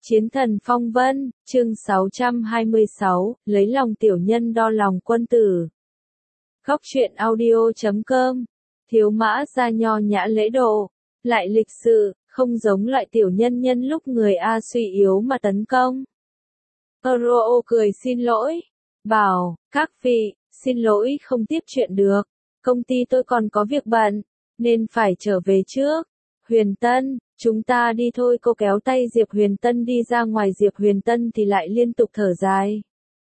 Chiến thần phong vân, chương 626, lấy lòng tiểu nhân đo lòng quân tử. Góc truyện audio.com, thiếu mã ra nho nhã lễ độ, lại lịch sự, không giống loại tiểu nhân nhân lúc người A suy yếu mà tấn công. Euro cười xin lỗi, bảo, các vị, xin lỗi không tiếp chuyện được, công ty tôi còn có việc bận, nên phải trở về trước. Huyền Tân, chúng ta đi thôi. Cô kéo tay Diệp Huyền Tân đi ra ngoài. Diệp Huyền Tân thì lại liên tục thở dài.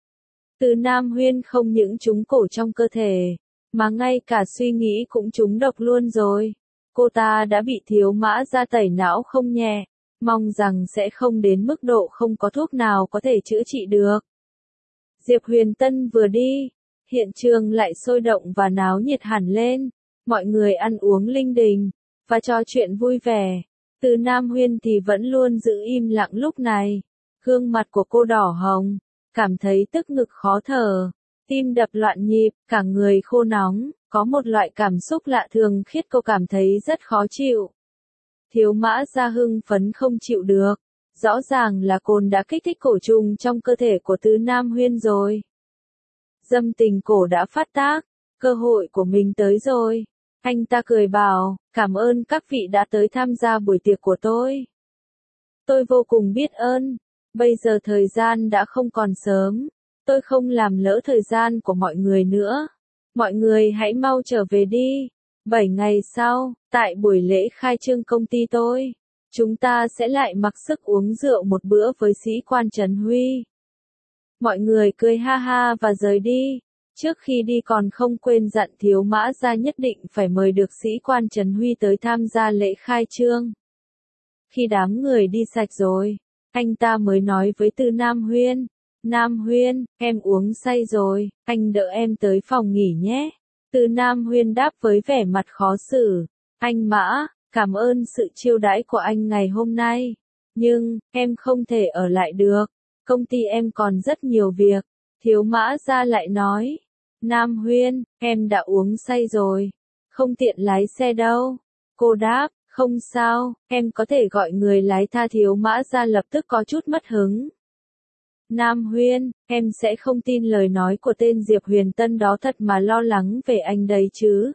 Từ Nam Huyên không những trúng cổ trong cơ thể, mà ngay cả suy nghĩ cũng trúng độc luôn rồi. Cô ta đã bị thiếu mã ra tẩy não không nhẹ, mong rằng sẽ không đến mức độ không có thuốc nào có thể chữa trị được. Diệp Huyền Tân vừa đi, hiện trường lại sôi động và náo nhiệt hẳn lên, mọi người ăn uống linh đình và trò chuyện vui vẻ. Từ Nam Huyên thì vẫn luôn giữ im lặng lúc này. Gương mặt của cô đỏ hồng, cảm thấy tức ngực khó thở, tim đập loạn nhịp, cả người khô nóng, có một loại cảm xúc lạ thường khiến cô cảm thấy rất khó chịu. Thiếu mã ra hưng phấn không chịu được, rõ ràng là cồn đã kích thích cổ trùng trong cơ thể của Từ Nam Huyên rồi. Dâm tình cổ đã phát tác, cơ hội của mình tới rồi. Anh ta cười bảo, cảm ơn các vị đã tới tham gia buổi tiệc của tôi. Tôi vô cùng biết ơn, bây giờ thời gian đã không còn sớm, tôi không làm lỡ thời gian của mọi người nữa. Mọi người hãy mau trở về đi. 7 ngày sau, tại buổi lễ khai trương công ty tôi, chúng ta sẽ lại mặc sức uống rượu một bữa với sĩ quan Trần Huy. Mọi người cười ha ha và rời đi. Trước khi đi còn không quên dặn thiếu mã ra nhất định phải mời được sĩ quan Trần Huy tới tham gia lễ khai trương. Khi đám người đi sạch rồi, anh ta mới nói với Từ Nam Huyên, Nam Huyên, em uống say rồi, anh đỡ em tới phòng nghỉ nhé. Từ Nam Huyên đáp với vẻ mặt khó xử, anh Mã, cảm ơn sự chiêu đãi của anh ngày hôm nay, nhưng, em không thể ở lại được, công ty em còn rất nhiều việc. Thiếu mã ra lại nói, Nam Huyên, em đã uống say rồi, không tiện lái xe đâu. Cô đáp, không sao, em có thể gọi người lái tha. Thiếu mã ra lập tức có chút mất hứng. Nam Huyên, em sẽ không tin lời nói của tên Diệp Huyền Tân đó thật mà lo lắng về anh đấy chứ.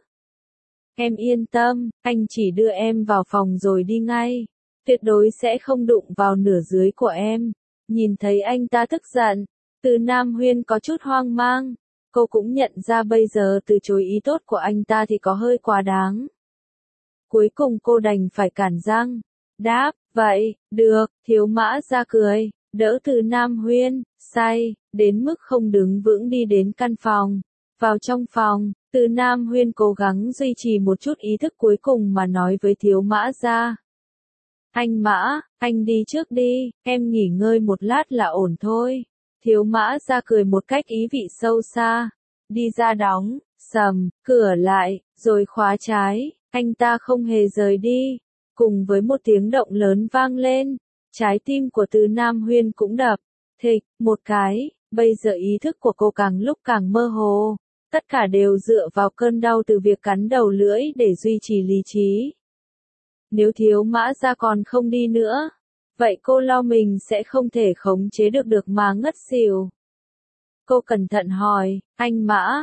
Em yên tâm, anh chỉ đưa em vào phòng rồi đi ngay, tuyệt đối sẽ không đụng vào nửa dưới của em. Nhìn thấy anh ta tức giận, Từ Nam Huyên có chút hoang mang, cô cũng nhận ra bây giờ từ chối ý tốt của anh ta thì có hơi quá đáng. Cuối cùng cô đành phải cản răng, đáp, vậy, được. Thiếu mã ra cười, đỡ Từ Nam Huyên, say, đến mức không đứng vững đi đến căn phòng. Vào trong phòng, Từ Nam Huyên cố gắng duy trì một chút ý thức cuối cùng mà nói với thiếu mã ra. Anh Mã, anh đi trước đi, em nghỉ ngơi một lát là ổn thôi. Thiếu mã ra cười một cách ý vị sâu xa, đi ra đóng, sầm, cửa lại, rồi khóa trái, anh ta không hề rời đi. Cùng với một tiếng động lớn vang lên, trái tim của Từ Nam Huyên cũng đập, thịch, một cái, bây giờ ý thức của cô càng lúc càng mơ hồ, tất cả đều dựa vào cơn đau từ việc cắn đầu lưỡi để duy trì lý trí. Nếu thiếu mã ra còn không đi nữa, vậy cô lo mình sẽ không thể khống chế được mà ngất xỉu. Cô cẩn thận hỏi, anh Mã,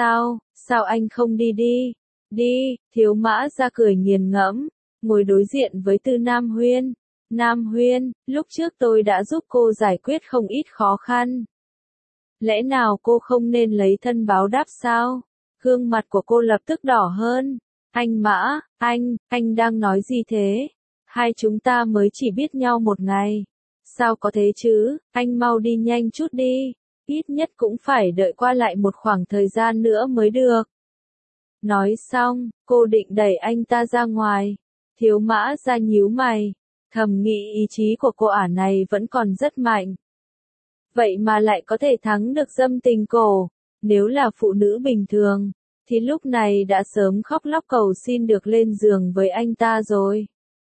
sao anh không đi đi? Đi, thiếu mã ra cười nghiền ngẫm, ngồi đối diện với Từ Nam Huyên. Nam Huyên, lúc trước tôi đã giúp cô giải quyết không ít khó khăn. Lẽ nào cô không nên lấy thân báo đáp sao? Gương mặt của cô lập tức đỏ hơn. Anh Mã, anh đang nói gì thế? Hai chúng ta mới chỉ biết nhau một ngày. Sao có thế chứ, anh mau đi nhanh chút đi. Ít nhất cũng phải đợi qua lại một khoảng thời gian nữa mới được. Nói xong, cô định đẩy anh ta ra ngoài. Thiếu mã ra nhíu mày, thầm nghĩ ý chí của cô ả này vẫn còn rất mạnh. Vậy mà lại có thể thắng được dâm tình cổ. Nếu là phụ nữ bình thường, thì lúc này đã sớm khóc lóc cầu xin được lên giường với anh ta rồi.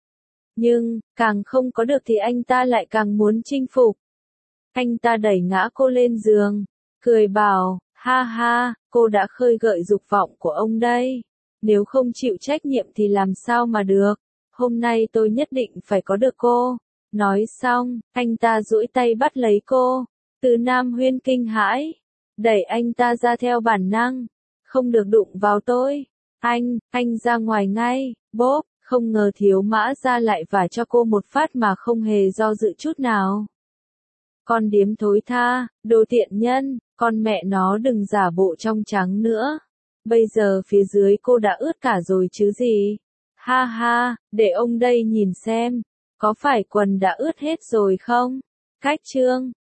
Nhưng, càng không có được thì anh ta lại càng muốn chinh phục. Anh ta đẩy ngã cô lên giường, cười bảo, ha ha, cô đã khơi gợi dục vọng của ông đây. Nếu không chịu trách nhiệm thì làm sao mà được, hôm nay tôi nhất định phải có được cô. Nói xong, anh ta duỗi tay bắt lấy cô. Từ Nam Huyên kinh hãi, đẩy anh ta ra theo bản năng. Không được đụng vào tôi. Anh ra ngoài ngay, bốp, không ngờ Thiếu Mã Gia lại vả cho cô một phát mà không hề do dự chút nào. Con điếm thối tha, đồ tiện nhân, con mẹ nó đừng giả bộ trong trắng nữa. Bây giờ phía dưới cô đã ướt cả rồi chứ gì. Ha ha, để ông đây nhìn xem, có phải quần đã ướt hết rồi không? Cách chương